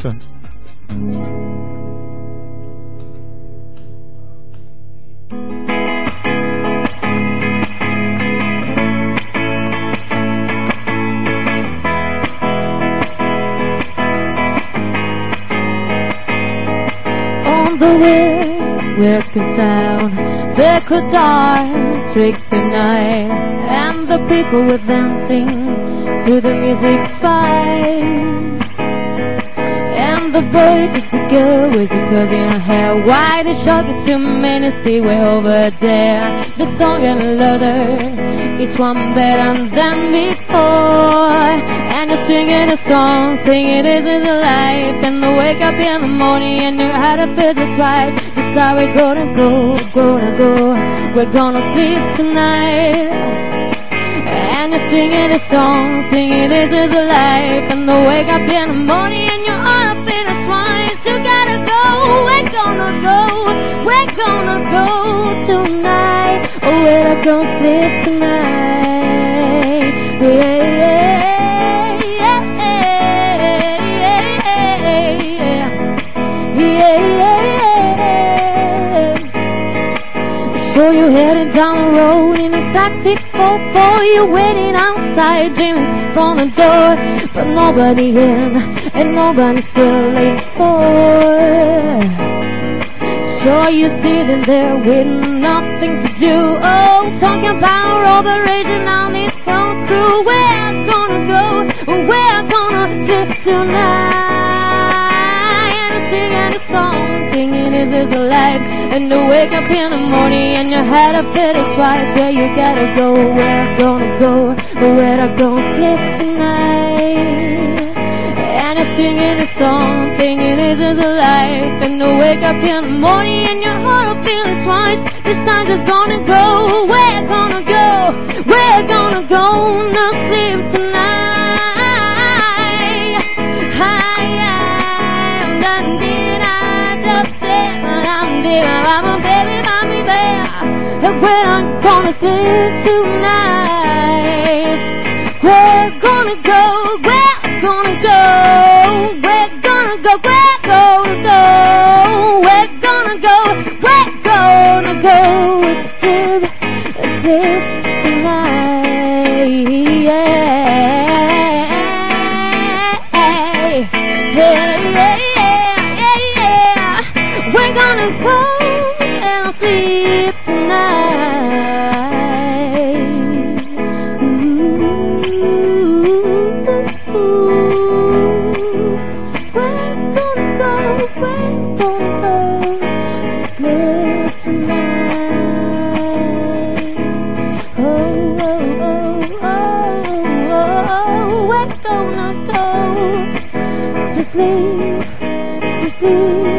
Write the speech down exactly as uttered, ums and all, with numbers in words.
F M. On the west, western town, the could streak tonight, and the people were dancing to the music fine. And the boys used to go with the cause in her hair. Why the shock it too many see way over there. The song and louder, each one better than before. And you're singing a song, singing this is the life. And you wake up in the morning and you had a physics twice. This how we're gonna go, gonna go. We're gonna sleep tonight. And you're singing a song, singing this is the life. And you wake up in the morning and you're all up in a twice. You gotta go, we're gonna go, we're gonna go tonight. Oh, we're gonna sleep tonight. Yeah, yeah, yeah, yeah, yeah, yeah. So you're heading down the road in a taxi four four. You're waiting outside Jimmy's front door, but nobody in and nobody's still late for. So you're sitting there with nothing to do. Oh, talking about Robert Raging on this whole crew. We're gonna go, we're gonna sleep tonight. Singing a song, singing this is a life. And you wake up in the morning and your head a fit is twice. Where you gotta go, where I'm gonna go, where I'm gonna sleep tonight. And you're singing a song, thinking this is a life. And you wake up in the morning and your heart will feel it twice. This time just gonna go, we're gonna go, we're gonna go, no sleep tonight. I'm a baby, mommy, bear. We're not gonna sleep tonight. We're gonna go, we're gonna go, we're gonna go, we're gonna go, we're gonna go, we're gonna go. Let's sleep, let's sleep tonight. Yeah. Hey, hey, yeah, yeah, yeah. We're gonna go and sleep tonight. Ooh, we're gonna go, we're gonna go sleep tonight. Oh, oh, oh, oh, oh, we're gonna go to sleep, to sleep.